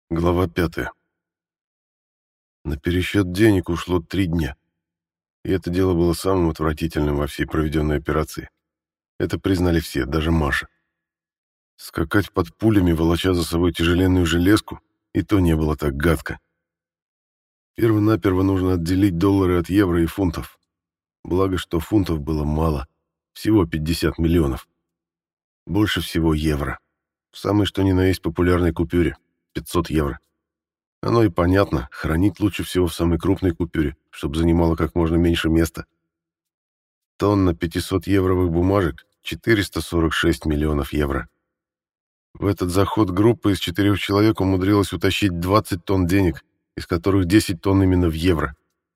Глава 5. На пересчет денег ушло 3 дня. И это дело было самым отвратительным во всей проведенной операции. Это признали все, даже Маша. Скакать под пулями, волоча за собой тяжеленную железку, и то не было так гадко. Перво-наперво нужно отделить доллары от евро и фунтов. Благо, что фунтов было мало, всего 50 миллионов. Больше всего евро. В самой что ни на есть популярной купюре — 500 евро. Оно и понятно, хранить лучше всего в самой крупной купюре, чтобы занимало как можно меньше места. Тонна 500-евровых бумажек — 446 миллионов евро. В этот заход группа из 4 человек умудрилась утащить 20 тонн денег, из которых 10 тонн именно в евро.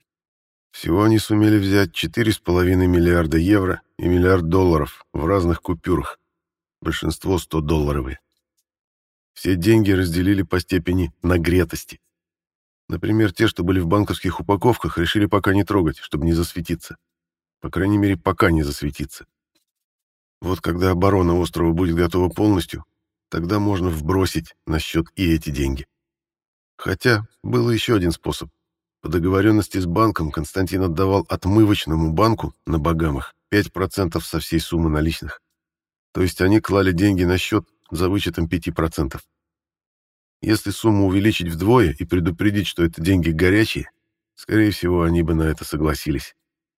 Всего они сумели взять 4,5 миллиарда евро и миллиард долларов в разных купюрах, большинство 100-долларовые. Все деньги разделили по степени нагретости. Например, те, что были в банковских упаковках, решили пока не трогать, чтобы не засветиться. По крайней мере, пока не засветиться. Вот когда оборона острова будет готова полностью, тогда можно вбросить на счет и эти деньги. Хотя был еще один способ. По договоренности с банком Константин отдавал отмывочному банку на Багамах 5% со всей суммы наличных. То есть они клали деньги на счет за вычетом 5%. Если сумму увеличить вдвое и предупредить, что это деньги горячие, скорее всего, они бы на это согласились.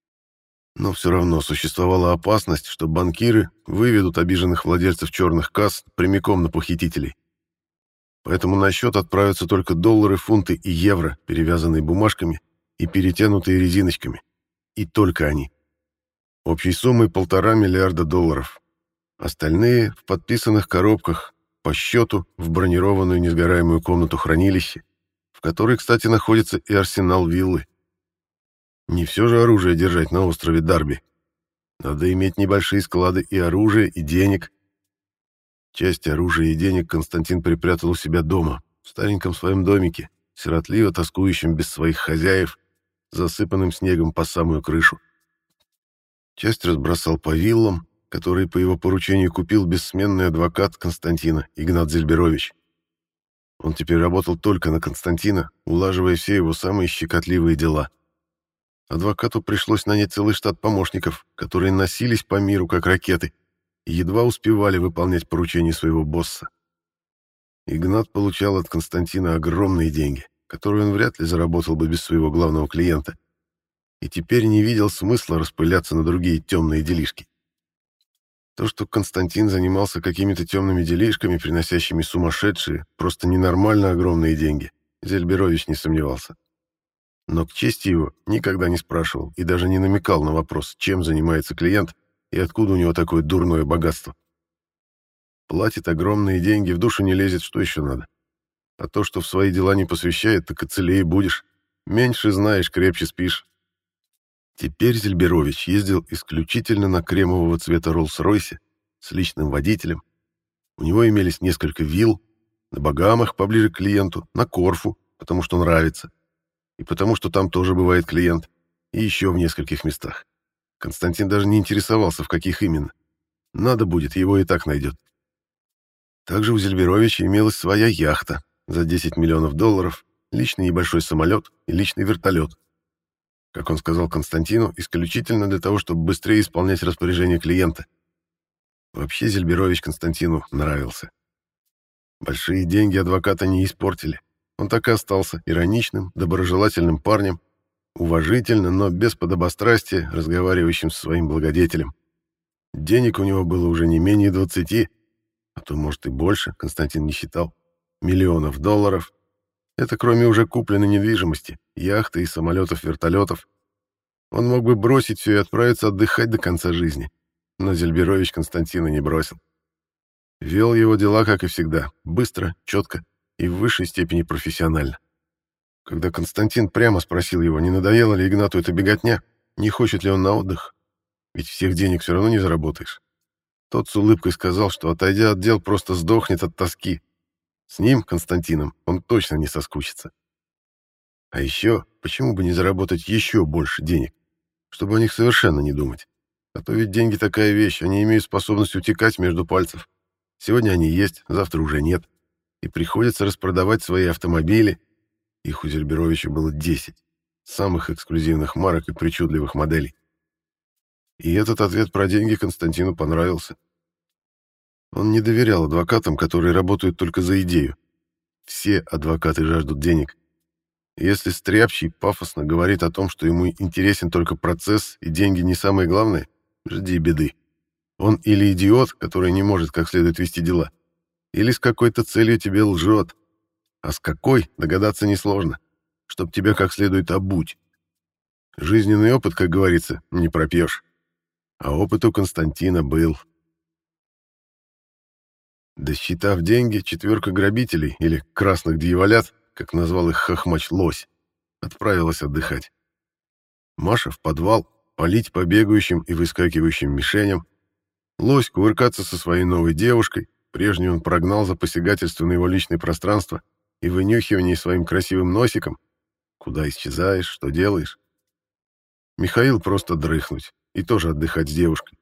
Но все равно существовала опасность, что банкиры выведут обиженных владельцев черных касс прямиком на похитителей. Поэтому на счет отправятся только доллары, фунты и евро, перевязанные бумажками и перетянутые резиночками. И только они. Общей суммой 1,5 миллиарда долларов. Остальные в подписанных коробках, по счету в бронированную несгораемую комнату хранилища, в которой, кстати, находится и арсенал виллы. Не все же оружие держать на острове Дарби. Надо иметь небольшие склады и оружия, и денег. Часть оружия и денег Константин припрятал у себя дома, в стареньком своем домике, сиротливо тоскующем без своих хозяев, засыпанным снегом по самую крышу. Часть разбросал по виллам, которые по его поручению купил бессменный адвокат Константина, Игнат Зельберович. Он теперь работал только на Константина, улаживая все его самые щекотливые дела. Адвокату пришлось нанять целый штат помощников, которые носились по миру как ракеты и едва успевали выполнять поручения своего босса. Игнат получал от Константина огромные деньги, которые он вряд ли заработал бы без своего главного клиента, и теперь не видел смысла распыляться на другие темные делишки. То, что Константин занимался какими-то темными делишками, приносящими сумасшедшие, просто ненормально огромные деньги, Зельберович не сомневался. Но к чести его никогда не спрашивал и даже не намекал на вопрос, чем занимается клиент и откуда у него такое дурное богатство. Платит огромные деньги, в душу не лезет, что еще надо. А то, что в свои дела не посвящает, так и целее будешь. Меньше знаешь, крепче спишь. Теперь Зельберович ездил исключительно на кремового цвета Роллс-Ройсе с личным водителем. У него имелись несколько вилл, на Багамах поближе к клиенту, на Корфу, потому что нравится, и потому что там тоже бывает клиент, и еще в нескольких местах. Константин даже не интересовался, в каких именно. Надо будет, его и так найдет. Также у Зельберовича имелась своя яхта за 10 миллионов долларов, личный небольшой самолет и личный вертолет. Как он сказал Константину, исключительно для того, чтобы быстрее исполнять распоряжение клиента. Вообще Зельберович Константину нравился. Большие деньги адвоката не испортили. Он так и остался ироничным, доброжелательным парнем, уважительно, но без подобострастия, разговаривающим со своим благодетелем. Денег у него было уже не менее 20, а то, может, и больше, Константин не считал, миллионов долларов. Это кроме уже купленной недвижимости, яхты и самолетов-вертолетов. Он мог бы бросить все и отправиться отдыхать до конца жизни. Но Зельберович Константина не бросил. Вел его дела, как и всегда, быстро, четко и в высшей степени профессионально. Когда Константин прямо спросил его, не надоело ли Игнату эта беготня, не хочет ли он на отдых, ведь всех денег все равно не заработаешь, тот с улыбкой сказал, что, отойдя от дел, просто сдохнет от тоски. С ним, Константином, он точно не соскучится. А еще, почему бы не заработать еще больше денег, чтобы о них совершенно не думать? А то ведь деньги такая вещь, они имеют способность утекать между пальцев. Сегодня они есть, завтра уже нет. и приходится распродавать свои автомобили. Их у Зельберовича было 10 самых эксклюзивных марок и причудливых моделей. И этот ответ про деньги Константину понравился. Он не доверял адвокатам, которые работают только за идею. Все адвокаты жаждут денег. Если Стряпчий пафосно говорит о том, что ему интересен только процесс и деньги не самое главное, жди беды. Он или идиот, который не может как следует вести дела, или с какой-то целью тебе лжет. А с какой, догадаться несложно, чтоб тебя как следует обуть. Жизненный опыт, как говорится, не пропьешь. А опыт у Константина был. Досчитав деньги, четверка грабителей, или красных дьяволят, как назвал их хохмач Лось, отправилась отдыхать. Маша в подвал, палить по бегающим и выскакивающим мишеням. Лось кувыркаться со своей новой девушкой, прежнюю он прогнал за посягательство на его личное пространство и вынюхивание своим красивым носиком. Куда исчезаешь, что делаешь? Михаил просто дрыхнуть и тоже отдыхать с девушкой.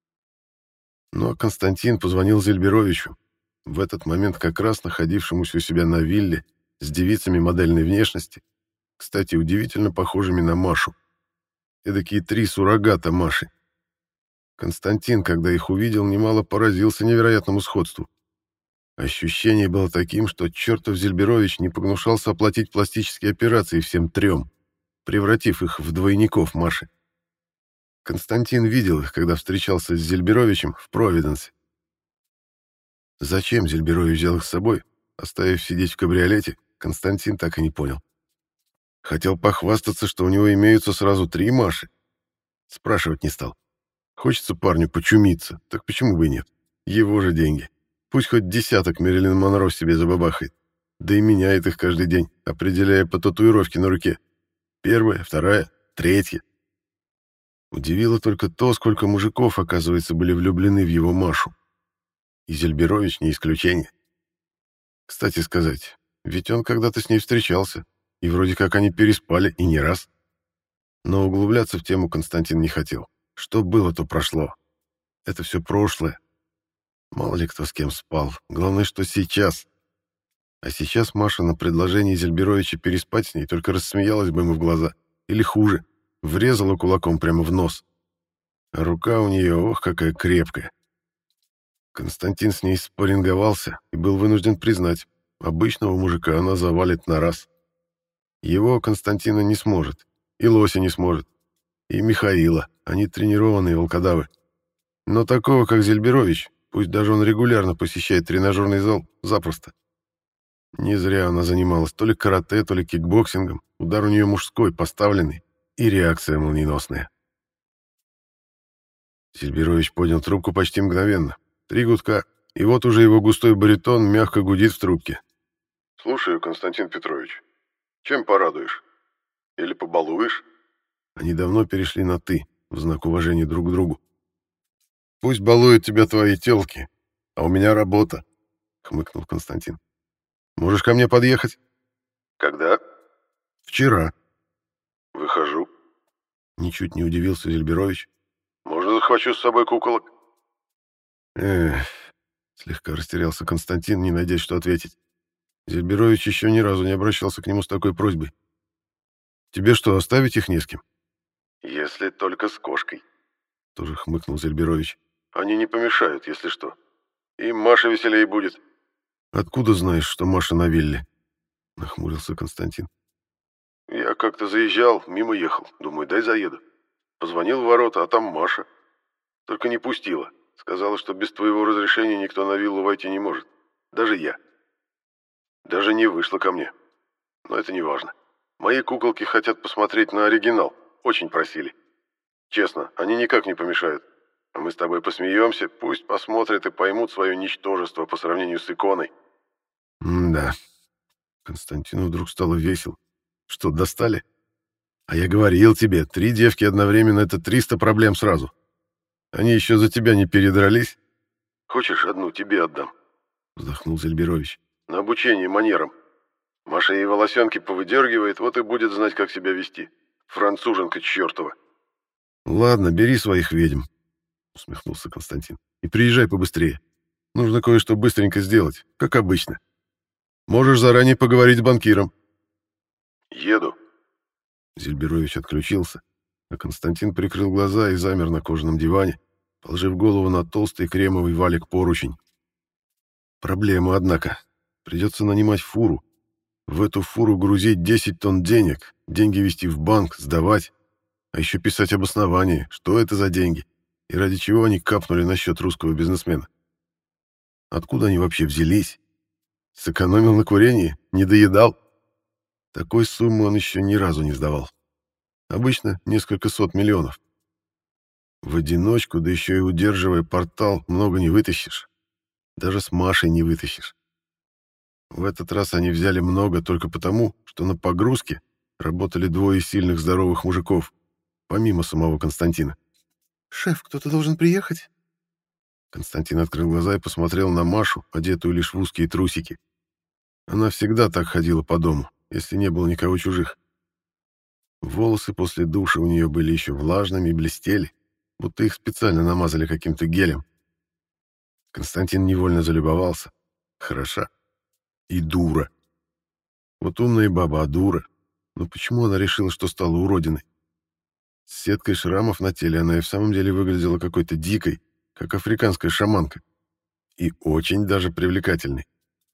Но Константин позвонил Зельберовичу, в этот момент как раз находившемуся у себя на вилле с девицами модельной внешности, кстати, удивительно похожими на Машу. Эдакие 3 суррогата Маши. Константин, когда их увидел, немало поразился невероятному сходству. Ощущение было таким, что чертов Зельберович не погнушался оплатить пластические операции всем 3, превратив их в двойников Маши. Константин видел их, когда встречался с Зельберовичем в Провиденсе. Зачем Зельберович взял их с собой, оставив сидеть в кабриолете, Константин так и не понял. Хотел похвастаться, что у него имеются сразу 3 Маши. Спрашивать не стал. Хочется парню почумиться, так почему бы и нет? Его же деньги. Пусть хоть 10 Мэрилин Монро себе забабахает. Да и меняет их каждый день, определяя по татуировке на руке. 1, 2, 3. Удивило только то, сколько мужиков, оказывается, были влюблены в его Машу. И Зельберович не исключение. Кстати сказать, ведь он когда-то с ней встречался, и вроде как они переспали, и не раз. Но углубляться в тему Константин не хотел. Что было, то прошло. Это все прошлое. Мало ли кто с кем спал. Главное, что сейчас. А сейчас Маша на предложение Зельберовича переспать с ней только рассмеялась бы ему в глаза. Или хуже, врезала кулаком прямо в нос. А рука у нее, ох, какая крепкая. Константин с ней спарринговался и был вынужден признать, обычного мужика она завалит на раз. Его Константина не сможет, и Лося не сможет, и Михаила, они тренированные волкодавы. Но такого, как Зельберович, пусть даже он регулярно посещает тренажерный зал, запросто. Не зря она занималась то ли карате, то ли кикбоксингом, удар у нее мужской, поставленный, и реакция молниеносная. Зельберович поднял трубку почти мгновенно. 3 гудка, и вот уже его густой баритон мягко гудит в трубке. «Слушаю, Константин Петрович. Чем порадуешь? Или побалуешь?» Они давно перешли на «ты», в знак уважения друг к другу. «Пусть балуют тебя твои тёлки, а у меня работа», — хмыкнул Константин. «Можешь ко мне подъехать?» «Когда?» «Вчера». «Выхожу». Ничуть не удивился Зельберович. «Можно захвачу с собой куколок?» «Эх», — слегка растерялся Константин, не надеясь, что ответить. Зельберович еще ни разу не обращался к нему с такой просьбой. «Тебе что, оставить их не с кем?» «Если только с кошкой», — тоже хмыкнул Зельберович. «Они не помешают, если что. Им Маша веселее будет». «Откуда знаешь, что Маша на вилле?» — нахмурился Константин. «Я как-то заезжал, мимо ехал. Думаю, дай заеду. Позвонил в ворота, а там Маша. Только не пустила. Сказала, что без твоего разрешения никто на виллу войти не может. Даже я. Даже не вышла ко мне. Но это не важно. Мои куколки хотят посмотреть на оригинал. Очень просили. Честно, они никак не помешают. А мы с тобой посмеемся, пусть посмотрят и поймут свое ничтожество по сравнению с иконой». «Да». Константину вдруг стало весело. «Что, достали? А я говорил тебе, 3 девки одновременно — это 300 проблем сразу. Они еще за тебя не передрались? Хочешь, одну тебе отдам?» Вздохнул Зельберович. «На обучение манерам. Маша ей волосенки повыдергивает, вот и будет знать, как себя вести. Француженка чертова». «Ладно, бери своих ведьм», — усмехнулся Константин. «И приезжай побыстрее. Нужно кое-что быстренько сделать, как обычно». Можешь заранее поговорить с банкиром». «Еду». Зельберович отключился, а Константин прикрыл глаза и замер на кожаном диване, положив голову на толстый кремовый валик-поручень. Проблема, однако. Придется нанимать фуру. В эту фуру грузить 10 тонн денег, деньги везти в банк, сдавать, а еще писать обоснование, что это за деньги и ради чего они капнули на счет русского бизнесмена. Откуда они вообще взялись? Сэкономил на курении? Не доедал? Такой суммы он еще ни разу не сдавал. Обычно несколько сот миллионов. В одиночку, да еще и удерживая портал, много не вытащишь. Даже с Машей не вытащишь. В этот раз они взяли много только потому, что на погрузке работали двое сильных здоровых мужиков, помимо самого Константина. «Шеф, кто-то должен приехать?» Константин открыл глаза и посмотрел на Машу, одетую лишь в узкие трусики. Она всегда так ходила по дому, если не было никого чужих. Волосы после душа у нее были еще влажными и блестели, будто их специально намазали каким-то гелем. Константин невольно залюбовался. Хороша. И дура. Вот умная баба, а дура. Но почему она решила, что стала уродиной? С сеткой шрамов на теле она и в самом деле выглядела какой-то дикой, как африканская шаманка. И очень даже привлекательной.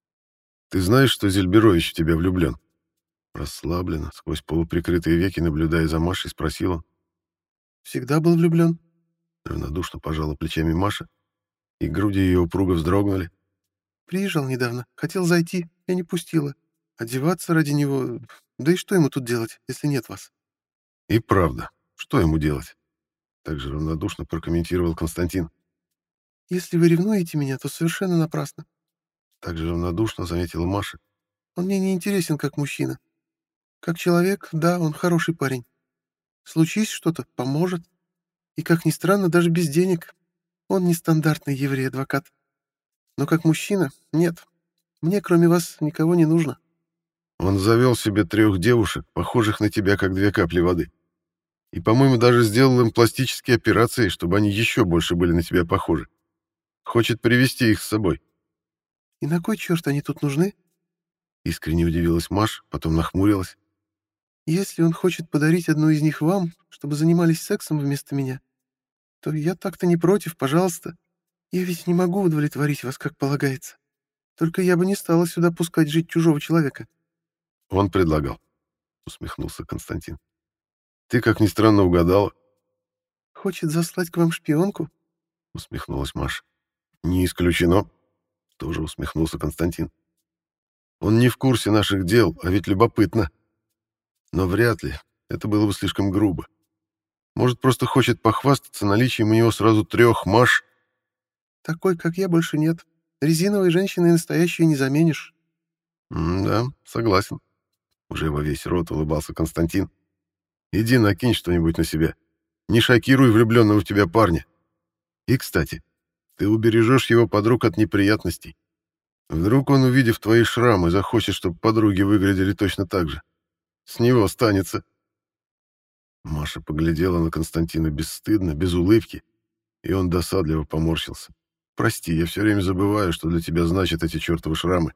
«Ты знаешь, что Зельберович в тебя влюблен?» Расслабленно, сквозь полуприкрытые веки, наблюдая за Машей, спросил он. «Всегда был влюблен». Равнодушно пожала плечами Маша, и груди ее упруго вздрогнули. «Приезжал недавно. Хотел зайти. Я не пустила. Одеваться ради него... Да и что ему тут делать, если нет вас?» «И правда, что ему делать?» Также равнодушно прокомментировал Константин. «Если вы ревнуете меня, то совершенно напрасно. Также равнодушно заметила Маша. Он мне не интересен как мужчина. Как человек, да, он хороший парень. Случись что-то, поможет. И, как ни странно, даже без денег. Он не стандартный еврей-адвокат. Но как мужчина, нет. Мне, кроме вас, никого не нужно». Он завел себе 3 девушек, похожих на тебя, как 2 капли воды. И, по-моему, даже сделал им пластические операции, чтобы они еще больше были на тебя похожи. Хочет привести их с собой. «И на кой черт они тут нужны? Искренне удивилась Маш, потом нахмурилась. Если он хочет подарить одну из них вам, чтобы занимались сексом вместо меня, то я так-то не против, пожалуйста. Я ведь не могу удовлетворить вас, как полагается. Только я бы не стала сюда пускать жить чужого человека». Он предлагал. Усмехнулся Константин. Ты, как ни странно, угадала. «Хочет заслать к вам шпионку?» Усмехнулась Маша. Не исключено. Тоже усмехнулся Константин. Он не в курсе наших дел, а ведь любопытно. Но вряд ли. Это было бы слишком грубо. Может, просто хочет похвастаться наличием у него сразу 3 Маш? «Такой, как я, больше нет. Резиновой женщины настоящую не заменишь». Да, согласен. Уже во весь рот улыбался Константин. Иди накинь что-нибудь на себя. Не шокируй влюбленного в тебя парня. И, кстати, ты убережешь его подруг от неприятностей. Вдруг он, увидев твои шрамы, захочет, чтобы подруги выглядели точно так же. С него останется. Маша поглядела на Константина бесстыдно, без улыбки, и он досадливо поморщился. «Прости, я все время забываю, что для тебя значат эти чертовы шрамы».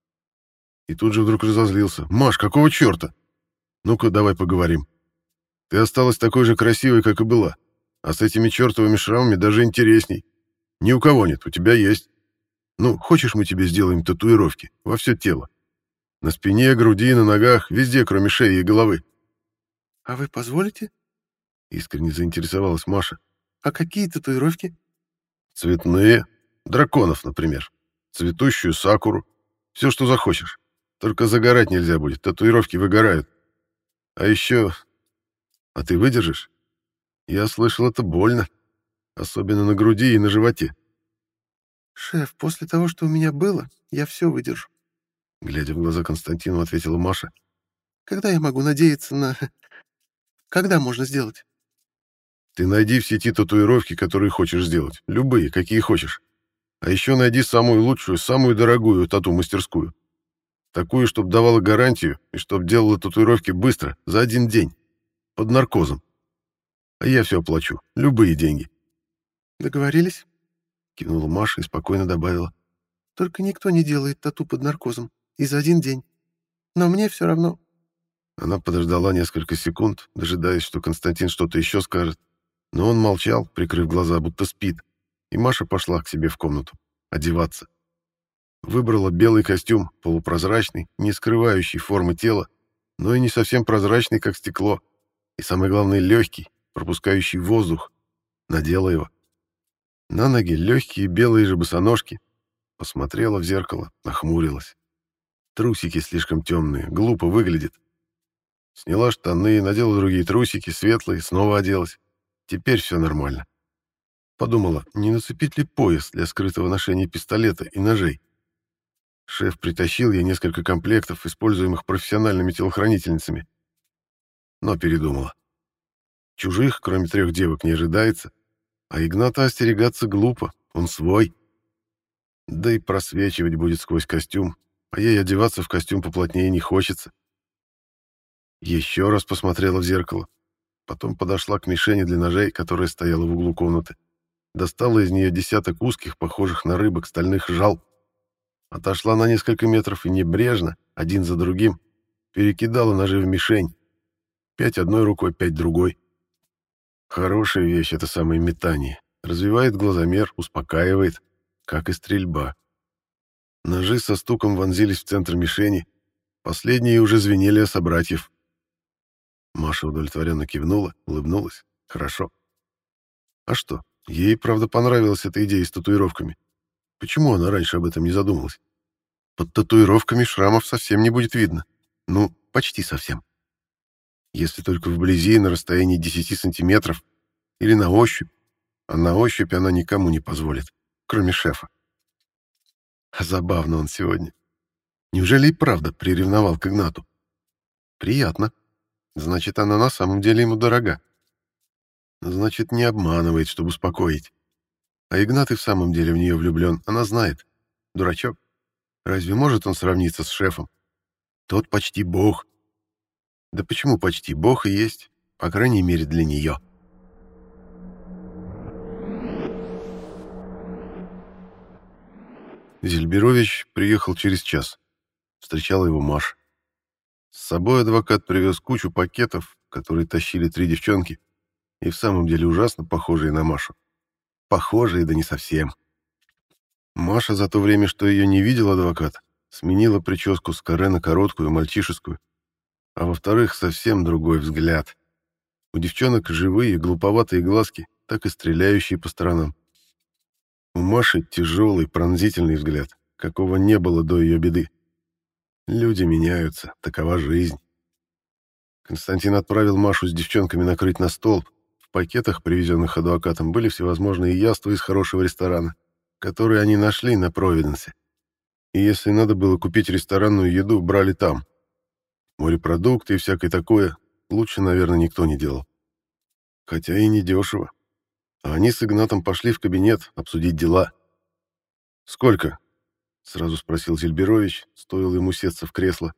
И тут же вдруг разозлился. «Маш, какого черта? Ну-ка, давай поговорим. Ты осталась такой же красивой, как и была, а с этими чертовыми шрамами даже интересней. Ни у кого нет, у тебя есть. Ну, хочешь, мы тебе сделаем татуировки во все тело? На спине, груди, на ногах, везде, кроме шеи и головы». «А вы позволите?» Искренне заинтересовалась Маша. «А какие татуировки?» «Цветные. Драконов, например. Цветущую сакуру. Все, что захочешь. Только загорать нельзя будет, татуировки выгорают. А еще... А ты выдержишь? Я слышал, это больно. Особенно на груди и на животе». «Шеф, после того, что у меня было, я все выдержу». Глядя в глаза Константину, ответила Маша. «Когда я могу надеяться на... Когда можно сделать?» Ты найди в сети татуировки, которые хочешь сделать. Любые, какие хочешь. А еще найди самую лучшую, самую дорогую тату-мастерскую. Такую, чтобы давала гарантию и чтобы делала татуировки быстро, за 1 день. Под наркозом. А я все оплачу. Любые деньги. «Договорились?» Кивнула Маша и спокойно добавила. «Только никто не делает тату под наркозом. И за один день. Но мне все равно. Она подождала несколько секунд, дожидаясь, что Константин что-то еще скажет. Но он молчал, прикрыв глаза, будто спит. И Маша пошла к себе в комнату. Одеваться. Выбрала белый костюм, полупрозрачный, не скрывающий формы тела, но и не совсем прозрачный, как стекло. И самое главное, легкий, пропускающий воздух. Надела его. На ноги легкие белые же босоножки. Посмотрела в зеркало, нахмурилась. Трусики слишком темные, глупо выглядит. Сняла штаны, надела другие трусики, светлые, снова оделась. Теперь все нормально. Подумала, не нацепить ли пояс для скрытого ношения пистолета и ножей. Шеф притащил ей несколько комплектов, используемых профессиональными телохранительницами. Но передумала. Чужих, кроме 3 девок, не ожидается. А Игната остерегаться глупо, он свой. Да и просвечивать будет сквозь костюм, а ей одеваться в костюм поплотнее не хочется. Еще раз посмотрела в зеркало. Потом подошла к мишени для ножей, которая стояла в углу комнаты. Достала из нее десяток узких, похожих на рыбок, стальных жал. Отошла на несколько метров и небрежно, один за другим, перекидала ножи в мишень. 5 одной рукой, 5 другой. Хорошая вещь это самое метание. Развивает глазомер, успокаивает, как и стрельба. Ножи со стуком вонзились в центр мишени. Последние уже звенели о собратьев. Маша удовлетворенно кивнула, улыбнулась. Хорошо. А что? Ей, правда, понравилась эта идея с татуировками. Почему она раньше об этом не задумалась? Под татуировками шрамов совсем не будет видно. Ну, почти совсем. Если только вблизи, на расстоянии 10 сантиметров. Или на ощупь. А на ощупь она никому не позволит, кроме шефа. А забавно он сегодня. Неужели и правда приревновал к Игнату? Приятно. Значит, она на самом деле ему дорога. Значит, не обманывает, чтобы успокоить. А Игнат и в самом деле в нее влюблен, она знает. Дурачок. Разве может он сравниться с шефом? Тот почти бог. Да почему почти бог и есть? По крайней мере, для нее. Зельберович приехал через час. Встречала его Маша. С собой адвокат привез кучу пакетов, которые тащили 3 девчонки, и в самом деле ужасно похожие на Машу. Похожие, да не совсем. Маша за то время, что ее не видел адвокат, сменила прическу с каре на короткую, мальчишескую. А во-вторых, совсем другой взгляд. У девчонок живые, глуповатые глазки, так и стреляющие по сторонам. У Маши тяжелый, пронзительный взгляд, какого не было до ее беды. Люди меняются, такова жизнь. Константин отправил Машу с девчонками накрыть на стол. В пакетах, привезенных адвокатом, были всевозможные яства из хорошего ресторана, которые они нашли на Провиденсе. И если надо было купить ресторанную еду, брали там. Морепродукты и всякое такое лучше, наверное, никто не делал. Хотя и не дешево. А они с Игнатом пошли в кабинет обсудить дела. «Сколько?» — сразу спросил Зельберович, стоило ему сесть в кресло.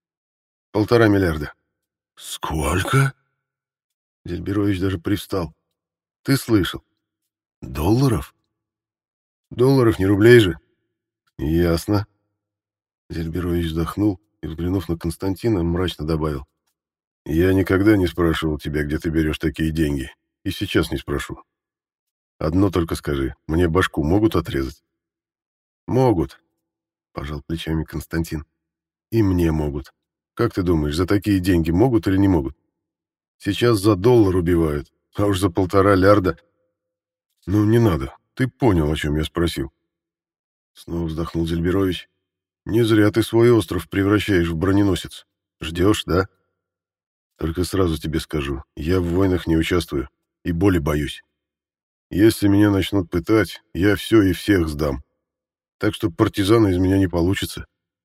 «1,5 миллиарда». «Сколько?» Зельберович даже привстал. «Ты слышал? Долларов?» «Долларов, не рублей же». «Ясно». Зельберович вздохнул и, взглянув на Константина, мрачно добавил. «Я никогда не спрашивал тебя, где ты берешь такие деньги. И сейчас не спрошу. Одно только скажи, мне башку могут отрезать?» «Могут», — пожал плечами Константин. «И мне могут. Как ты думаешь, за такие деньги могут или не могут? Сейчас за доллар убивают, а уж за 1,5 лярда. Ну, не надо. Ты понял, о чем я спросил». Снова вздохнул Зельберович. «Не зря ты свой остров превращаешь в броненосец. Ждешь, да? Только сразу тебе скажу, я в войнах не участвую и боли боюсь. Если меня начнут пытать, я все и всех сдам. Так что партизана из меня не получится».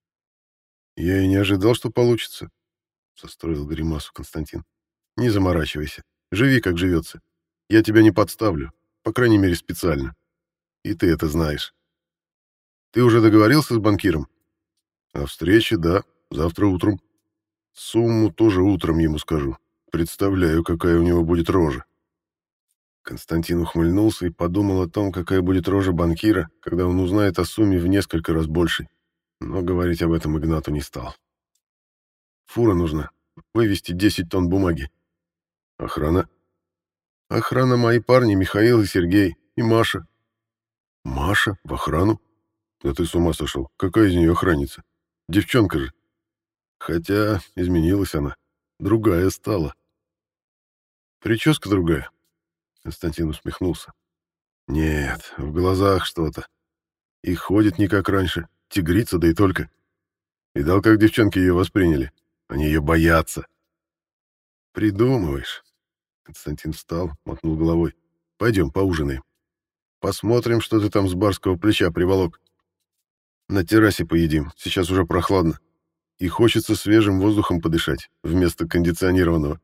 «Я и не ожидал, что получится», — состроил гримасу Константин. «Не заморачивайся. Живи, как живется. Я тебя не подставлю, по крайней мере, специально. И ты это знаешь. Ты уже договорился с банкиром?» «О встрече, да, завтра утром. Сумму тоже утром ему скажу. Представляю, какая у него будет рожа». Константин ухмыльнулся и подумал о том, какая будет рожа банкира, когда он узнает о сумме в несколько раз большей. но говорить об этом Игнату не стал. Фура нужна. Вывести 10 тонн бумаги. Охрана? Охрана мои парни Михаил и Сергей, и Маша. Маша? В охрану? Да ты с ума сошел. Какая из нее охранница? Девчонка же. Хотя изменилась она. Другая стала. Прическа другая. Константин усмехнулся. Нет, в глазах что-то. И ходит не как раньше. Тигрица, да и только. Видал, как девчонки ее восприняли? Они ее боятся. Придумываешь. Константин встал, мотнул головой. Пойдем, поужинаем. Посмотрим, что ты там с барского плеча приволок. На террасе поедим, сейчас уже прохладно. И хочется свежим воздухом подышать, вместо кондиционированного.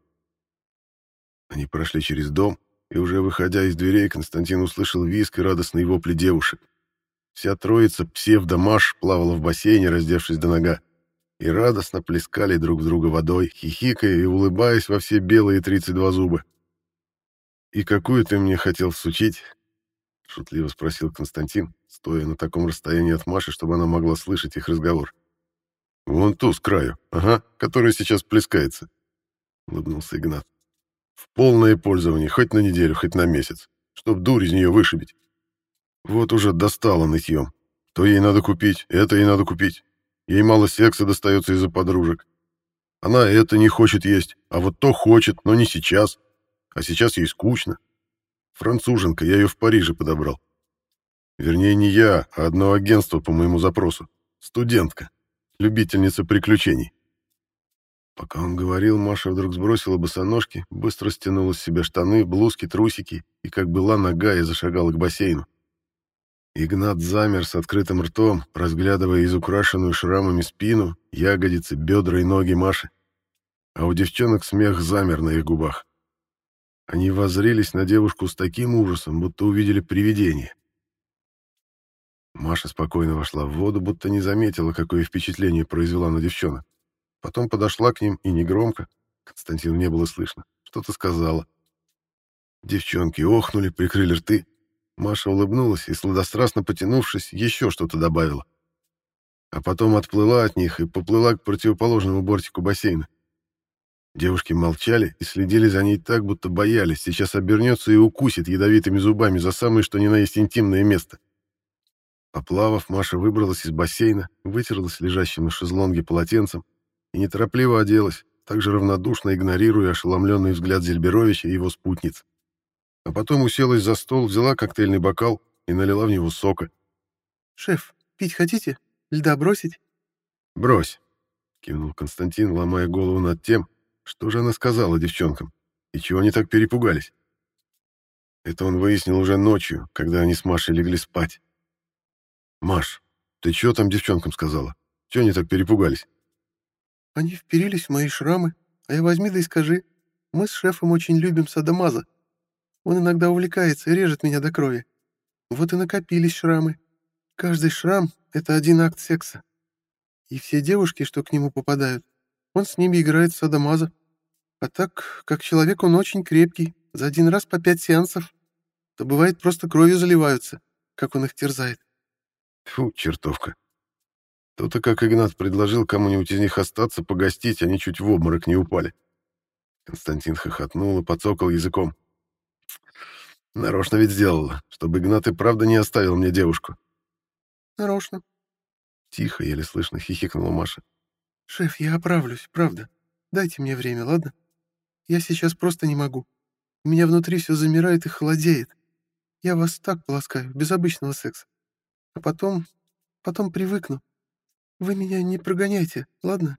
Они прошли через дом, и уже выходя из дверей, Константин услышал визг и радостные вопли девушек. Вся троица псевдомаш плавала в бассейне, раздевшись до нога, и радостно плескали друг в друга водой, хихикая и улыбаясь во все белые 32 зуба. «И какую ты мне хотел всучить?» — шутливо спросил Константин, стоя на таком расстоянии от Маши, чтобы она могла слышать их разговор. «Вон ту, с краю, ага, которая сейчас плескается», — улыбнулся Игнат. «В полное пользование, хоть на неделю, хоть на месяц, чтоб дурь из нее вышибить. Вот уже достала нытьем. То ей надо купить, это ей надо купить. Ей мало секса достается из-за подружек. Она это не хочет есть, а вот то хочет, но не сейчас. А сейчас ей скучно. Француженка, я ее в Париже подобрал. Вернее, не я, а одно агентство по моему запросу. Студентка, любительница приключений». Пока он говорил, Маша вдруг сбросила босоножки, быстро стянула с себя штаны, блузки, трусики и, как была нага, и зашагала к бассейну. Игнат замер с открытым ртом, разглядывая изукрашенную шрамами спину, ягодицы, бедра и ноги Маши. А у девчонок смех замер на их губах. Они воззрелись на девушку с таким ужасом, будто увидели привидение. Маша спокойно вошла в воду, будто не заметила, какое впечатление произвела на девчонок. Потом подошла к ним и негромко, Константину не было слышно, что-то сказала. Девчонки охнули, прикрыли рты. Маша улыбнулась и, сладострастно потянувшись, еще что-то добавила. А потом отплыла от них и поплыла к противоположному бортику бассейна. Девушки молчали и следили за ней так, будто боялись, сейчас обернется и укусит ядовитыми зубами за самое что ни на есть интимное место. Поплавав, Маша выбралась из бассейна, вытерлась лежащим на шезлонге полотенцем и неторопливо оделась, также равнодушно игнорируя ошеломленный взгляд Зельберовича и его спутниц. А потом уселась за стол, взяла коктейльный бокал и налила в него сока. «Шеф, пить хотите? Льда бросить?» «Брось», — кивнул Константин, ломая голову над тем, что же она сказала девчонкам, и чего они так перепугались. Это он выяснил уже ночью, когда они с Машей легли спать. «Маш, ты чего там девчонкам сказала? Чего они так перепугались?» «Они вперились в мои шрамы, а я возьми да и скажи. Мы с шефом очень любим садомаза. Он иногда увлекается и режет меня до крови. Вот и накопились шрамы. Каждый шрам — это один акт секса. И все девушки, что к нему попадают, он с ними играет в садомаза. А так, как человек он очень крепкий, за один раз по 5 сеансов. То бывает просто кровью заливаются, как он их терзает». Фу, чертовка. То-то, как Игнат предложил кому-нибудь из них остаться, погостить, они чуть в обморок не упали. Константин хохотнул и подсокал языком. Нарочно ведь сделала, чтобы Игнат и правда не оставил мне девушку. «Нарочно. Тихо, еле слышно хихикнула Маша. Шеф, я оправлюсь, правда. Дайте мне время, ладно? Я сейчас просто не могу. У меня внутри все замирает и холодеет. Я вас так поласкаю, без обычного секса. А потом привыкну. Вы меня не прогоняйте, ладно?»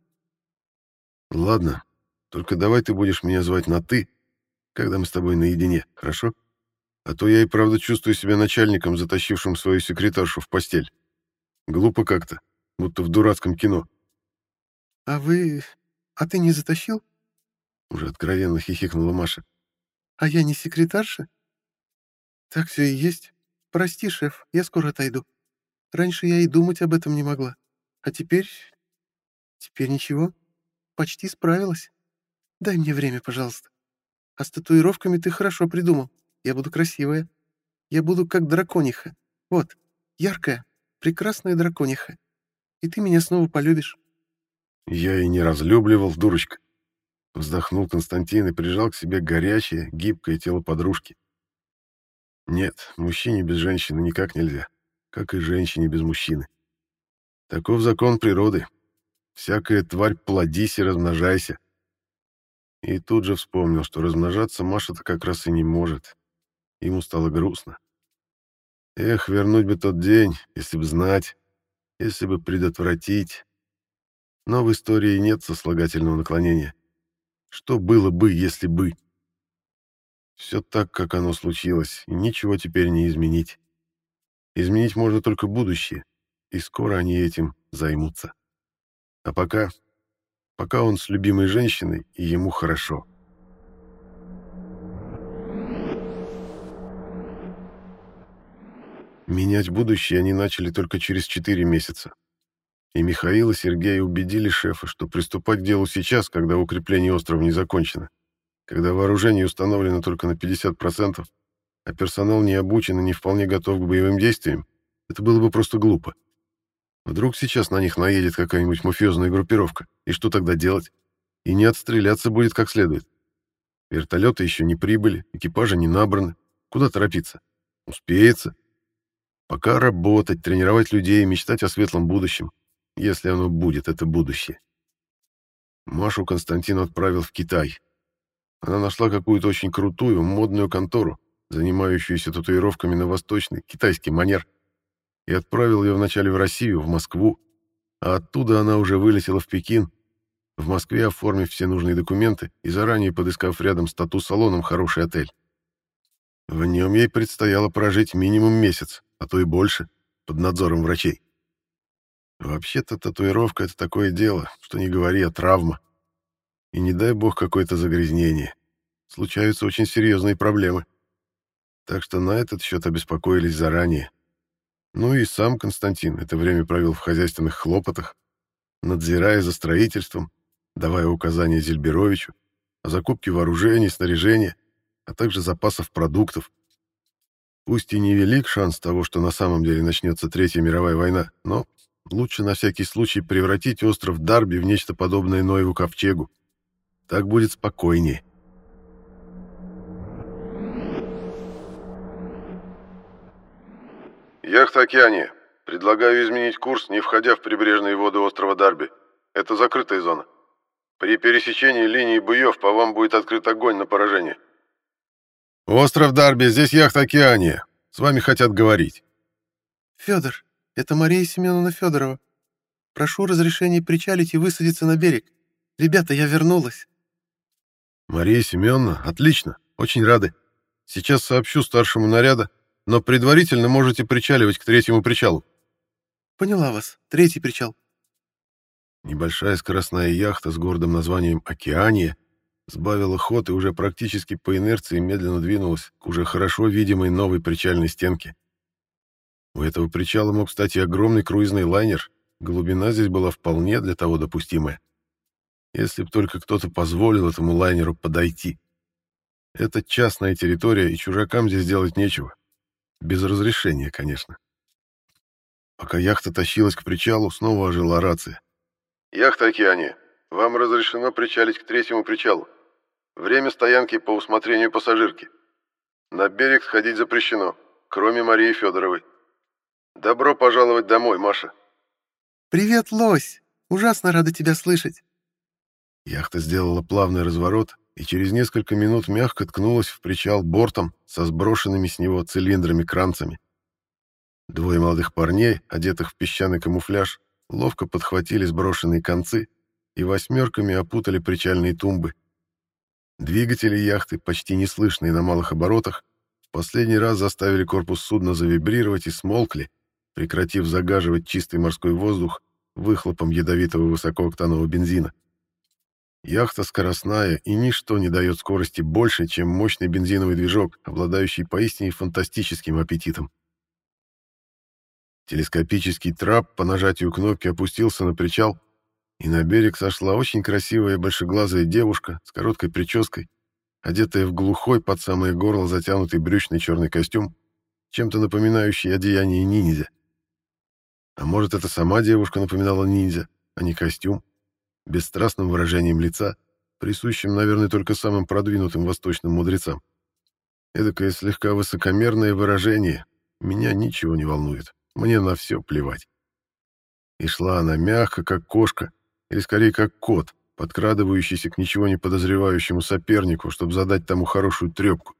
Ладно, только давай ты будешь меня звать на «ты», когда мы с тобой наедине, хорошо? А то я и правда чувствую себя начальником, затащившим свою секретаршу в постель. Глупо как-то, будто в дурацком кино. «А вы... А ты не затащил? Уже откровенно хихикнула Маша. А я не секретарша? Так все и есть. Прости, шеф, я скоро отойду. Раньше я и думать об этом не могла. А теперь... Теперь ничего. Почти справилась. Дай мне время, пожалуйста. А с татуировками ты хорошо придумал. Я буду красивая. Я буду как дракониха. Вот, яркая, прекрасная дракониха. и ты меня снова полюбишь». Я и не разлюбливал, дурочка. Вздохнул Константин и прижал к себе горячее, гибкое тело подружки. Нет, мужчине без женщины никак нельзя, как и женщине без мужчины. Таков закон природы. Всякая тварь плодись и размножайся. И тут же вспомнил, что размножаться Маша-то как раз и не может. Ему стало грустно. Эх, вернуть бы тот день, если бы знать, если бы предотвратить. Но в истории нет сослагательного наклонения. Что было бы, если бы? Все так, как оно случилось, и ничего теперь не изменить. Изменить можно только будущее, и скоро они этим займутся. А пока он с любимой женщиной, и ему хорошо. Менять будущее они начали только через 4 месяца. И Михаил и Сергей убедили шефа, что приступать к делу сейчас, когда укрепление острова не закончено, когда вооружение установлено только на 50%, а персонал не обучен и не вполне готов к боевым действиям, это было бы просто глупо. Вдруг сейчас на них наедет какая-нибудь мафиозная группировка, и что тогда делать? И не отстреляться будет как следует. Вертолеты еще не прибыли, экипажи не набраны. Куда торопиться? Успеется. Пока работать, тренировать людей, мечтать о светлом будущем, если оно будет, это будущее. Машу Константин отправил в Китай. Она нашла какую-то очень крутую, модную контору, занимающуюся татуировками на восточный, китайский манер, и отправил ее вначале в Россию, в Москву, а оттуда она уже вылетела в Пекин, в Москве оформив все нужные документы и заранее подыскав рядом с тату-салоном хороший отель. В нем ей предстояло прожить минимум месяц, а то и больше, под надзором врачей. Вообще-то татуировка — это такое дело, что не говори, а травма. И не дай бог какое-то загрязнение. Случаются очень серьезные проблемы. Так что на этот счет обеспокоились заранее. Ну и сам Константин это время провел в хозяйственных хлопотах, надзирая за строительством, давая указания Зельберовичу о закупке вооружений, снаряжения, а также запасов продуктов. Пусть и невелик шанс того, что на самом деле начнется Третья мировая война, но лучше на всякий случай превратить остров Дарби в нечто подобное Ноеву ковчегу. Так будет спокойнее. Яхта «Океания». Предлагаю изменить курс, не входя в прибрежные воды острова Дарби. Это закрытая зона. При пересечении линии буев по вам будет открыт огонь на поражение. «Остров Дарби, здесь яхта «Океания». С вами хотят говорить». «Федор, это Мария Семеновна Федорова. Прошу разрешения причалить и высадиться на берег. Ребята, я вернулась». «Мария Семеновна, отлично, очень рады. Сейчас сообщу старшему наряда, но предварительно можете причаливать к третьему причалу». «Поняла вас. Третий причал». Небольшая скоростная яхта с гордым названием «Океания» сбавила ход и уже практически по инерции медленно двинулась к уже хорошо видимой новой причальной стенке. У этого причала мог стать и огромный круизный лайнер, глубина здесь была вполне для того допустимая. Если б только кто-то позволил этому лайнеру подойти. Это частная территория, и чужакам здесь делать нечего. Без разрешения, конечно. Пока яхта тащилась к причалу, снова ожила рация. «Яхта «Океания», вам разрешено причалить к третьему причалу. Время стоянки по усмотрению пассажирки. На берег сходить запрещено, кроме Марии Федоровой. Добро пожаловать домой, Маша». «Привет, лось! Ужасно рада тебя слышать». Яхта сделала плавный разворот и через несколько минут мягко ткнулась в причал бортом со сброшенными с него цилиндрами-кранцами. Двое молодых парней, одетых в песчаный камуфляж, ловко подхватили сброшенные концы и восьмерками опутали причальные тумбы. Двигатели яхты, почти неслышные на малых оборотах, в последний раз заставили корпус судна завибрировать и смолкли, прекратив загаживать чистый морской воздух выхлопом ядовитого высокооктанового бензина. Яхта скоростная, и ничто не дает скорости больше, чем мощный бензиновый движок, обладающий поистине фантастическим аппетитом. Телескопический трап по нажатию кнопки опустился на причал, и на берег сошла очень красивая большеглазая девушка с короткой прической, одетая в глухой под самое горло затянутый брючный черный костюм, чем-то напоминающий одеяние ниндзя. А может, это сама девушка напоминала ниндзя, а не костюм, бесстрастным выражением лица, присущим, наверное, только самым продвинутым восточным мудрецам. Эдакое слегка высокомерное выражение. Меня ничего не волнует. Мне на все плевать. И шла она мягко, как кошка, или скорее как кот, подкрадывающийся к ничего не подозревающему сопернику, чтобы задать тому хорошую трепку.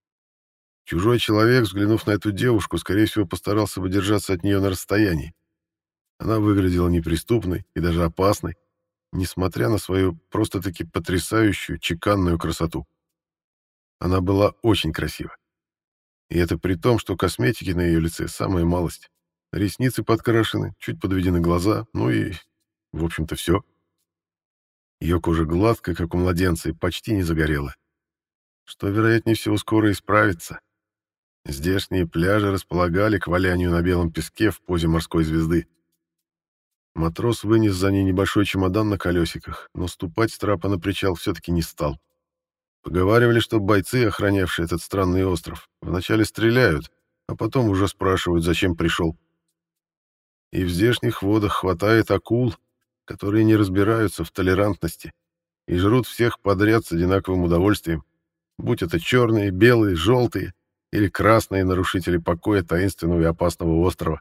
Чужой человек, взглянув на эту девушку, скорее всего, постарался бы держаться от нее на расстоянии. Она выглядела неприступной и даже опасной, несмотря на свою просто-таки потрясающую чеканную красоту. Она была очень красива. И это при том, что косметики на ее лице самая малость. Ресницы подкрашены, чуть подведены глаза, ну и, в общем-то, все. Ее кожа гладкая, как у младенца, и почти не загорела. Что, вероятнее всего, скоро исправится. Здешние пляжи располагали к валянию на белом песке в позе морской звезды. Матрос вынес за ней небольшой чемодан на колесиках, но ступать с трапа на причал все-таки не стал. Поговаривали, что бойцы, охранявшие этот странный остров, вначале стреляют, а потом уже спрашивают, зачем пришел. И в здешних водах хватает акул, которые не разбираются в толерантности и жрут всех подряд с одинаковым удовольствием, будь это черные, белые, желтые или красные нарушители покоя таинственного и опасного острова.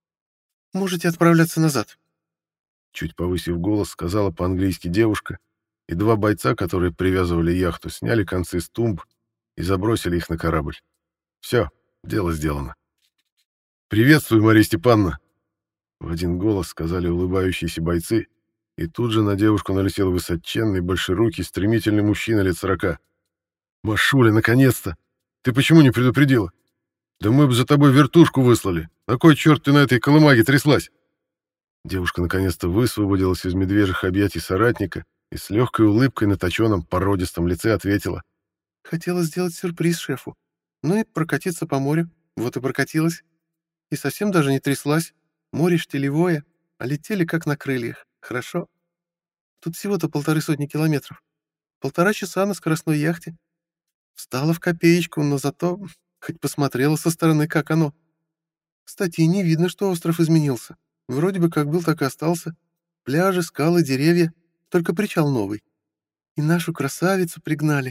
«Можете отправляться назад», — чуть повысив голос, сказала по-английски девушка, и два бойца, которые привязывали яхту, сняли концы с тумб и забросили их на корабль. Все, дело сделано. «Приветствую, Мария Степановна!» В один голос сказали улыбающиеся бойцы, и тут же на девушку налетел высоченный, большерукий, стремительный мужчина лет 40. «Машуля, наконец-то! Ты почему не предупредила? Да мы бы за тобой вертушку выслали. На кой черт ты на этой колымаге тряслась?» Девушка наконец-то высвободилась из медвежьих объятий соратника и с легкой улыбкой на точенном породистом лице ответила. «Хотела сделать сюрприз шефу. Ну и прокатиться по морю. Вот и прокатилась. И совсем даже не тряслась. Море штилевое, а летели как на крыльях. Хорошо. Тут всего-то 1,5 километров. 1,5 часа на скоростной яхте. Встала в копеечку, но зато хоть посмотрела со стороны, как оно. Кстати, и не видно, что остров изменился. Вроде бы как был, так и остался. Пляжи, скалы, деревья. Только причал новый. И нашу красавицу пригнали».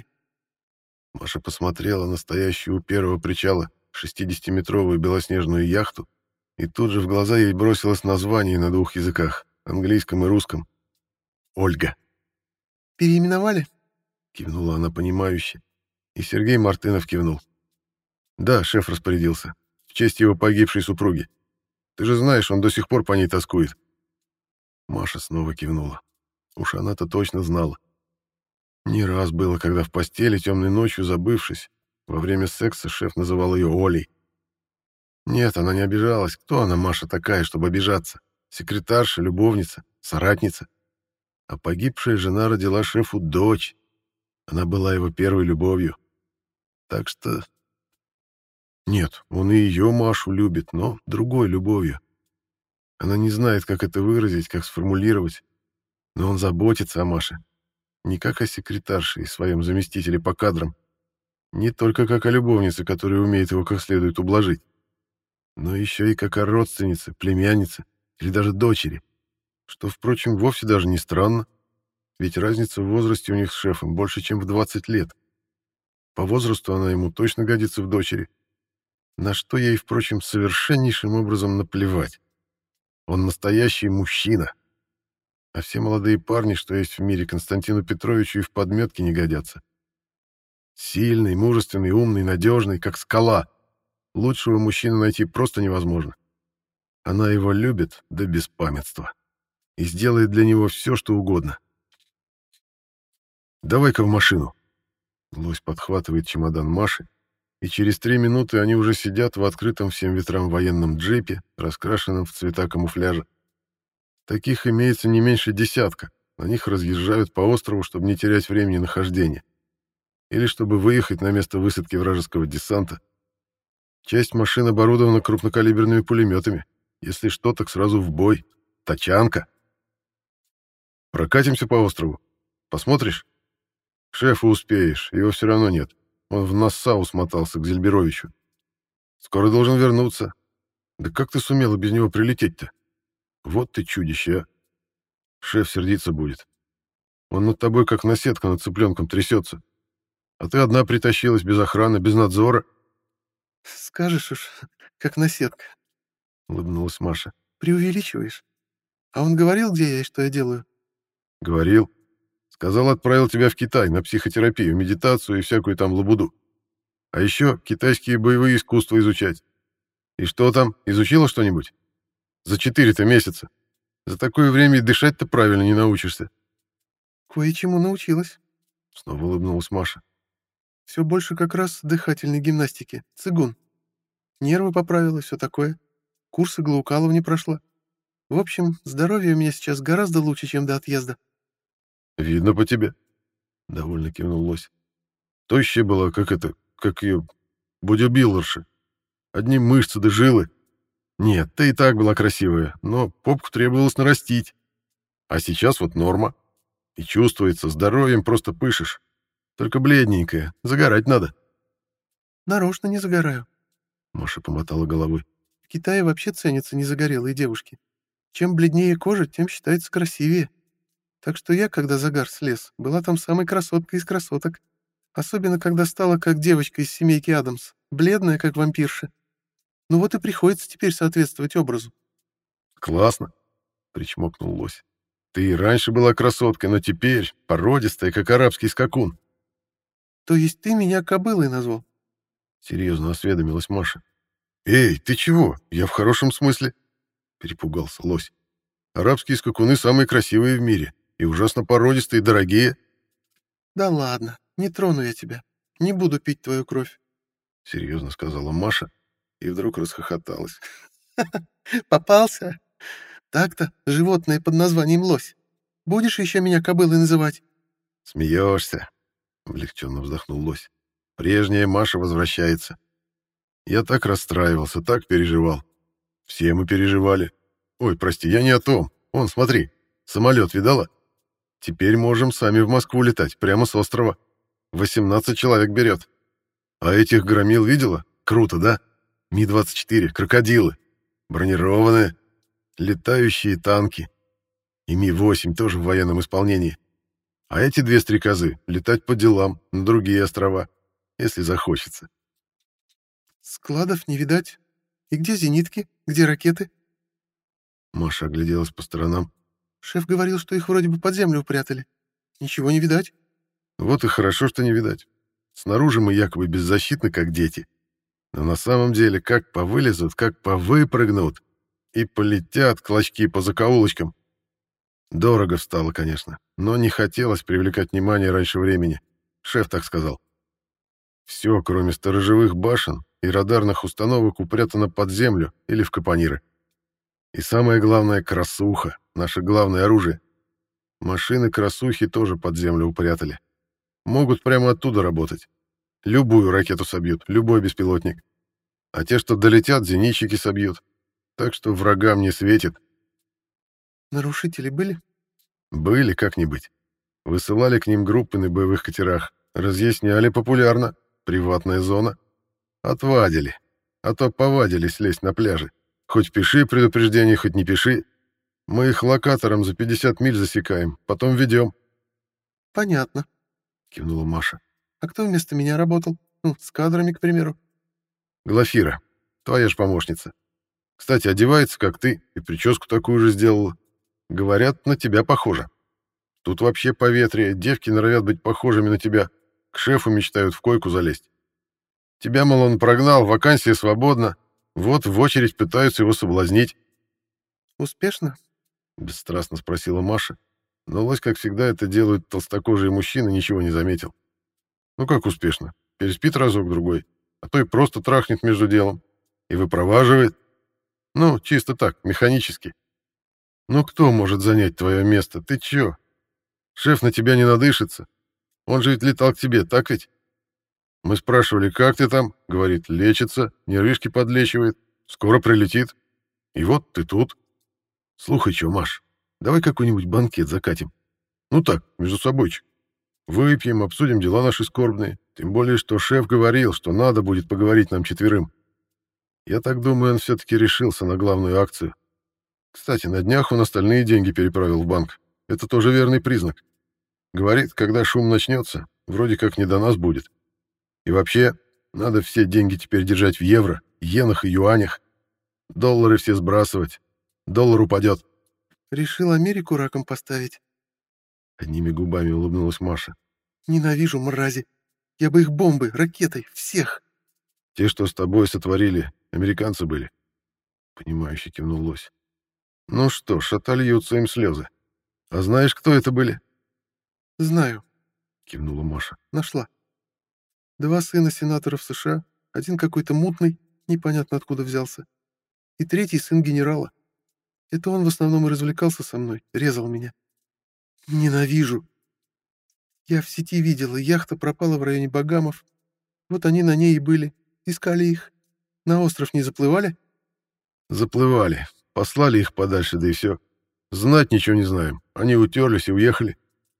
Маша посмотрела на стоящую у первого причала 60-метровую белоснежную яхту, и тут же в глаза ей бросилось название на двух языках, английском и русском. «Ольга». «Переименовали?» — кивнула она понимающе, и Сергей Мартынов кивнул. «Да, шеф распорядился, в честь его погибшей супруги. Ты же знаешь, он до сих пор по ней тоскует». Маша снова кивнула. Уж она-то точно знала. Не раз было, когда в постели темной ночью, забывшись, во время секса шеф называл ее Олей. Нет, она не обижалась. Кто она, Маша, такая, чтобы обижаться? Секретарша, любовница, соратница. А погибшая жена родила шефу дочь. Она была его первой любовью. Так что... Нет, он и ее, Машу, любит, но другой любовью. Она не знает, как это выразить, как сформулировать. Но он заботится о Маше. Не как о секретарше и своем заместителе по кадрам. Не только как о любовнице, которая умеет его как следует ублажить. Но еще и как о родственнице, племяннице или даже дочери. Что, впрочем, вовсе даже не странно. Ведь разница в возрасте у них с шефом больше, чем в 20 лет. По возрасту она ему точно годится в дочери. На что ей, впрочем, совершеннейшим образом наплевать. Он настоящий мужчина. А все молодые парни, что есть в мире, Константину Петровичу и в подметке не годятся. Сильный, мужественный, умный, надежный, как скала. Лучшего мужчину найти просто невозможно. Она его любит до беспамятства. И сделает для него все, что угодно. «Давай-ка в машину». Лось подхватывает чемодан Маши, и через 3 минуты они уже сидят в открытом всем ветрам военном джипе, раскрашенном в цвета камуфляжа. Таких имеется не меньше десятка. На них разъезжают по острову, чтобы не терять времени нахождения. Или чтобы выехать на место высадки вражеского десанта. Часть машин оборудована крупнокалиберными пулеметами. Если что, так сразу в бой. Тачанка. Прокатимся по острову. Посмотришь? К шефу успеешь, его все равно нет. Он в Нассау смотался к Зельберовичу. Скоро должен вернуться. Да как ты сумела без него прилететь-то? Вот ты чудище, а. Шеф сердиться будет. Он над тобой, как наседка над цыпленком, трясется. А ты одна притащилась, без охраны, без надзора. Скажешь уж, как наседка, Улыбнулась Маша. преувеличиваешь. А он говорил, где я и что я делаю? Говорил. Сказал, отправил тебя в Китай на психотерапию, медитацию и всякую там лабуду. А еще китайские боевые искусства изучать. И что там, изучила что-нибудь? За 4-то месяца. За такое время и дышать-то правильно не научишься. Кое-чему научилась. Снова улыбнулась Маша. Все больше как раз дыхательной гимнастики. Цигун. Нервы поправила, все такое. Курсы Глаукалова не прошла. В общем, здоровье у меня сейчас гораздо лучше, чем до отъезда. Видно по тебе. Довольно кивнул лось. Тощая была, как ее бодибилдерша. Одни мышцы да жилы. Нет, ты и так была красивая, но попку требовалось нарастить. А сейчас вот норма. И чувствуется, здоровьем просто пышешь. Только бледненькая, загорать надо. Нарочно не загораю. Маша помотала головой. В Китае вообще ценятся незагорелые девушки. Чем бледнее кожа, тем считается красивее. Так что я, когда загар слез, была там самой красоткой из красоток. Особенно, когда стала как девочка из семейки Адамс, бледная, как вампирша. Ну вот и приходится теперь соответствовать образу. Классно, причмокнул лось. Ты и раньше была красоткой, но теперь породистая, как арабский скакун. То есть ты меня кобылой назвал? Серьезно осведомилась Маша. Эй, ты чего? Я в хорошем смысле. Перепугался лось. Арабские скакуны самые красивые в мире. И ужасно породистые, дорогие. Да ладно, не трону я тебя. Не буду пить твою кровь. Серьезно сказала Маша и вдруг расхохоталась. Попался? Так-то, животное под названием лось. Будешь еще меня кобылой называть? Смеешься? Облегченно вздохнул лось. Прежняя Маша возвращается. Я так расстраивался, так переживал. Все мы переживали. Ой, прости, я не о том. Вон, смотри, самолет видала? Теперь можем сами в Москву летать, прямо с острова. 18 человек берет. А этих громил видела? Круто, да? Ми-24, крокодилы. Бронированные. Летающие танки. И Ми-8 тоже в военном исполнении. А эти две стрекозы — летать по делам на другие острова, если захочется. Складов не видать. И где зенитки? Где ракеты? Маша огляделась по сторонам. Шеф говорил, что их вроде бы под землю упрятали. Ничего не видать. Вот и хорошо, что не видать. Снаружи мы якобы беззащитны, как дети. Но на самом деле как повылезут, как повыпрыгнут и полетят клочки по закоулочкам. Дорого встало, конечно, но не хотелось привлекать внимание раньше времени. Шеф так сказал. Все, кроме сторожевых башен и радарных установок, упрятано под землю или в капониры. И самое главное — красуха, наше главное оружие. Машины-красухи тоже под землю упрятали. Могут прямо оттуда работать. Любую ракету собьют, любой беспилотник. А те, что долетят, зенитчики собьют. Так что врагам не светит. Нарушители были? Были, как не быть. Высылали к ним группы на боевых катерах. Разъясняли популярно. Приватная зона. Отвадили. А то повадились лезть на пляже. Хоть пиши предупреждение, хоть не пиши. Мы их локатором за 50 миль засекаем, потом ведем. Понятно, Кивнула Маша. А кто вместо меня работал? Ну, с кадрами, к примеру. Глафира, твоя ж помощница. Кстати, одевается, как ты, и прическу такую же сделала. Говорят, на тебя похоже. Тут вообще поветрие, девки норовят быть похожими на тебя. К шефу мечтают в койку залезть. Тебя, мол, он прогнал, вакансия свободна. Вот в очередь пытаются его соблазнить. Успешно? Бесстрастно спросила Маша. Но лось, как всегда, это делают толстокожие мужчины, ничего не заметил. Ну как успешно? Переспит разок-другой, а то и просто трахнет между делом. И выпроваживает. Ну, чисто так, механически. Ну кто может занять твое место? Ты чё? Шеф на тебя не надышится. Он же ведь летал к тебе, так ведь? Мы спрашивали, как ты там? Говорит, лечится, нервишки подлечивает, скоро прилетит. И вот ты тут. Слухай, чё, Маш, давай какой-нибудь банкет закатим. Ну так, между собойчик. Выпьем, обсудим дела наши скорбные. Тем более, что шеф говорил, что надо будет поговорить нам четверым. Я так думаю, он все-таки решился на главную акцию. Кстати, на днях он остальные деньги переправил в банк. Это тоже верный признак. Говорит, когда шум начнется, вроде как не до нас будет. И вообще, надо все деньги теперь держать в евро, иенах и юанях. Доллары все сбрасывать. Доллар упадет. Решил Америку раком поставить. Одними губами улыбнулась Маша. Ненавижу мрази. Я бы их бомбой, ракетой, всех. Те, что с тобой сотворили, американцы были. Понимающе кивнул Лось. Ну что ж, отольются им слезы. А знаешь, кто это были? Знаю, Кивнула Маша. нашла. 2 сына сенаторов США, один какой-то мутный, непонятно откуда взялся, и третий сын генерала. Это он в основном и развлекался со мной, резал меня. Ненавижу. Я в сети видела, яхта пропала в районе Багамов. Вот они на ней и были. Искали их. На остров не заплывали? Заплывали. Послали их подальше, да и все. Знать ничего не знаем. Они утерлись и уехали.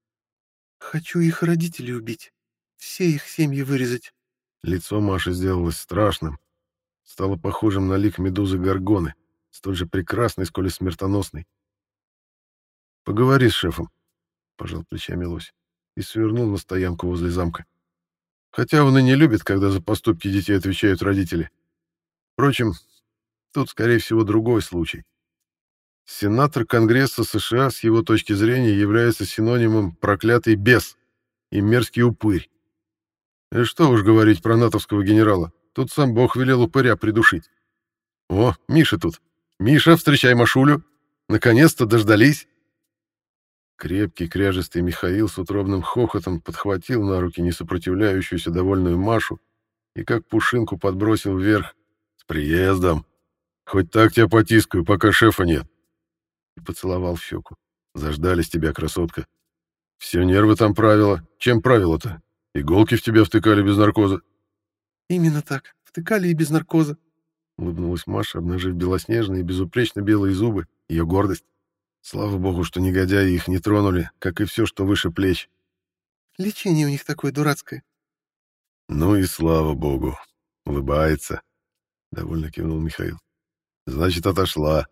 Хочу их родителей убить. Все их семьи вырезать. Лицо Маши сделалось страшным. Стало похожим на лик медузы Горгоны, столь же прекрасной, сколь и смертоносной. «Поговори с шефом», — пожал плечами Лось и свернул на стоянку возле замка. Хотя он и не любит, когда за поступки детей отвечают родители. Впрочем, тут, скорее всего, другой случай. Сенатор Конгресса США, с его точки зрения, является синонимом «проклятый бес» и «мерзкий упырь». И что уж говорить про натовского генерала, тут сам Бог велел упыря придушить. О, Миша тут. Миша, встречай Машулю. Наконец-то дождались. Крепкий, кряжестый Михаил с утробным хохотом подхватил на руки несопротивляющуюся довольную Машу и как пушинку подбросил вверх. «С приездом! Хоть так тебя потискаю, пока шефа нет!» И поцеловал в щеку. «Заждались тебя, красотка. Все нервы там правило. Чем правило-то? Иголки в тебя втыкали без наркоза?» Именно так. Втыкали и без наркоза. Улыбнулась Маша, обнажив белоснежные, безупречно белые зубы. Ее гордость. Слава богу, что негодяи их не тронули, как и все, что выше плеч. Лечение у них такое дурацкое. Ну и слава богу. Улыбается. Довольно кивнул Михаил. Значит, отошла.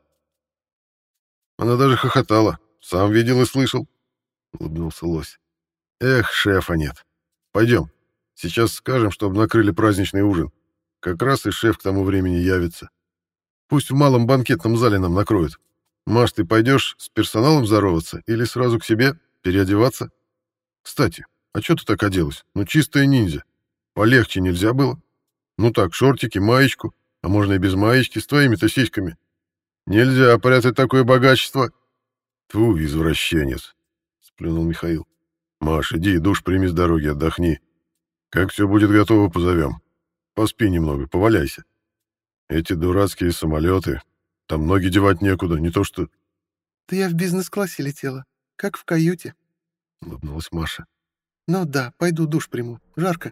Она даже хохотала. Сам видел и слышал. Улыбнулся Лось. Эх, шефа нет. Пойдем. Сейчас скажем, чтобы накрыли праздничный ужин. Как раз и шеф к тому времени явится. Пусть в малом банкетном зале нам накроют. Маш, ты пойдешь с персоналом здороваться или сразу к себе переодеваться? Кстати, а что ты так оделась? Ну, чистая ниндзя. Полегче нельзя было? Ну так, шортики, маечку, а можно и без маечки, с твоими-то сиськами. Нельзя прятать такое богатство. Тьфу, извращенец, сплюнул Михаил. Маш, иди, душ прими с дороги, отдохни. Как все будет готово, позовем. Поспи немного, поваляйся. Эти дурацкие самолеты, там ноги девать некуда, не то что... Да я в бизнес-классе летела, как в каюте. Улыбнулась Маша. Ну да, пойду душ приму. Жарко.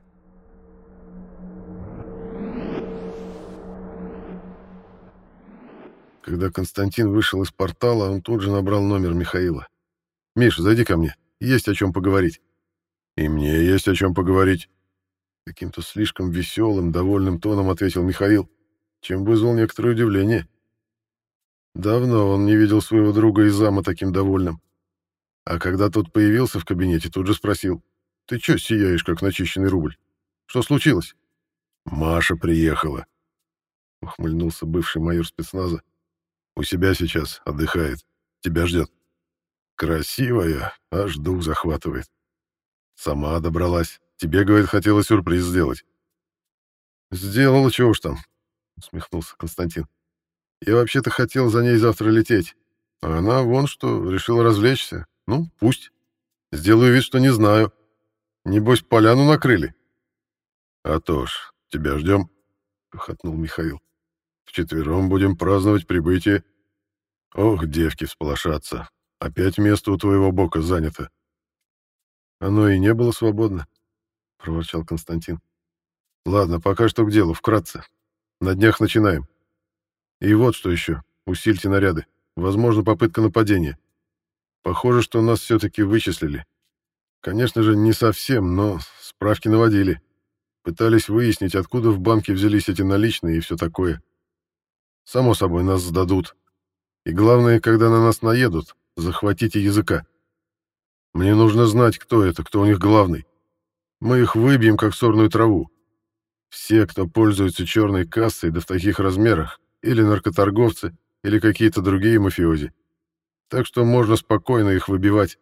Когда Константин вышел из портала, он тут же набрал номер Михаила. «Миша, зайди ко мне. Есть о чем поговорить». «И мне есть о чем поговорить». Каким-то слишком веселым, довольным тоном ответил Михаил, чем вызвал некоторое удивление. Давно он не видел своего друга и зама таким довольным. А когда тот появился в кабинете, тут же спросил: «Ты чё сияешь, как начищенный рубль? Что случилось?» «Маша приехала», — ухмыльнулся бывший майор спецназа. «У себя сейчас отдыхает. Тебя ждет. Красивая, аж дух захватывает. Сама добралась. Тебе, говорит, хотела сюрприз сделать». «Сделала, чего уж там», — усмехнулся Константин. «Я вообще-то хотел за ней завтра лететь. А она вон что, решила развлечься. Ну, пусть. Сделаю вид, что не знаю. Небось, поляну накрыли». «А то ж, тебя ждем», — хохотнул Михаил. «Вчетвером будем праздновать прибытие. Ох, девки всполошатся. Опять место у твоего бока занято». «Оно и не было свободно», — проворчал Константин. «Ладно, пока что к делу, вкратце. На днях начинаем. И вот что еще. Усильте наряды. Возможно, попытка нападения. Похоже, что нас все-таки вычислили. Конечно же, не совсем, но справки наводили. Пытались выяснить, откуда в банке взялись эти наличные и все такое. Само собой, нас сдадут. И главное, когда на нас наедут, захватите языка. Мне нужно знать, кто это, кто у них главный. Мы их выбьем, как сорную траву. Все, кто пользуется черной кассой, да в таких размерах, или наркоторговцы, или какие-то другие мафиози. Так что можно спокойно их выбивать.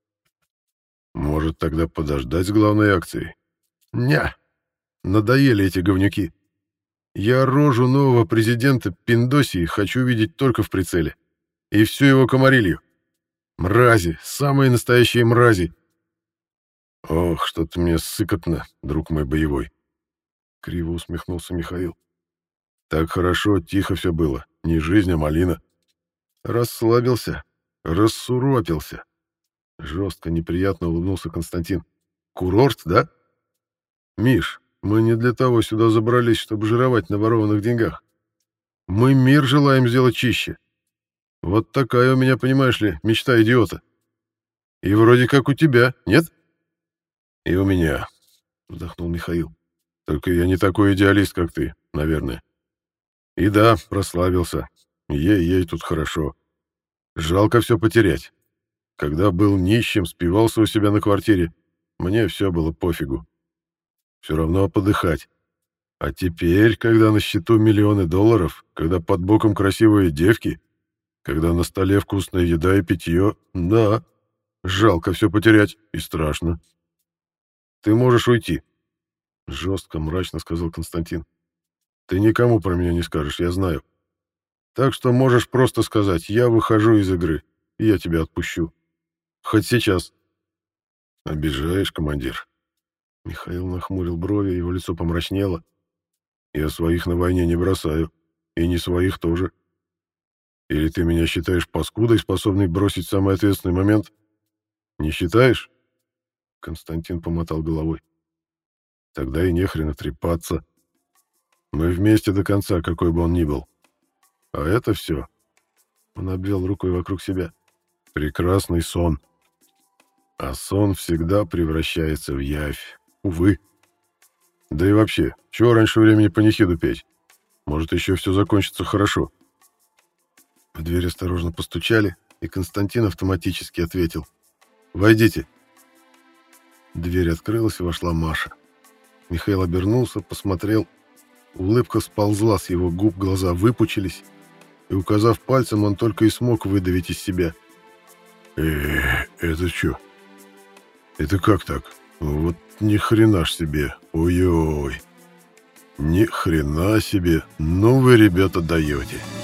Может, тогда подождать с главной акцией? Ня! Надоели эти говнюки. Я рожу нового президента Пиндосии хочу видеть только в прицеле. И всю его комарилью. Мрази, самые настоящие мрази. Ох, что-то мне сыкотно, друг мой боевой. Криво усмехнулся Михаил. Так хорошо, тихо все было. Не жизнь, а малина. Расслабился, рассуропился. Жестко, неприятно улыбнулся Константин. Курорт, да? Миш, мы не для того сюда забрались, чтобы жировать на ворованных деньгах. Мы мир желаем сделать чище. Вот такая у меня, понимаешь ли, мечта идиота. И вроде как у тебя, нет? И у меня, вздохнул Михаил. Только я не такой идеалист, как ты, наверное. И да, прославился. Ей-ей, тут хорошо. Жалко все потерять. Когда был нищим, спивался у себя на квартире, мне все было пофигу. Все равно подыхать. А теперь, когда на счету миллионы долларов, когда под боком красивые девки, когда на столе вкусная еда и питье, да, жалко все потерять и страшно. Ты можешь уйти, жестко, мрачно сказал Константин. Ты никому про меня не скажешь, я знаю. Так что можешь просто сказать: я выхожу из игры, и я тебя отпущу. Хоть сейчас. Обижаешь, командир. Михаил нахмурил брови, его лицо помрачнело. Я своих на войне не бросаю, и не своих тоже. Или ты меня считаешь паскудой, способной бросить в самый ответственный момент? Не считаешь? Константин помотал головой. Тогда и нехрена трепаться. Мы вместе до конца, какой бы он ни был. А это все. Он обвел рукой вокруг себя. Прекрасный сон. А сон всегда превращается в явь. Увы. Да и вообще, чего раньше времени панихиду петь? Может, еще все закончится хорошо. В дверь осторожно постучали, и Константин автоматически ответил: «Войдите». Дверь открылась, и вошла Маша. Михаил обернулся, посмотрел. Улыбка сползла с его губ, глаза выпучились, и, указав пальцем, он только и смог выдавить из себя: это что? Это как так? Вот ни хрена ж себе. Ой-ой. Ни хрена себе. Ну вы, ребята, даете.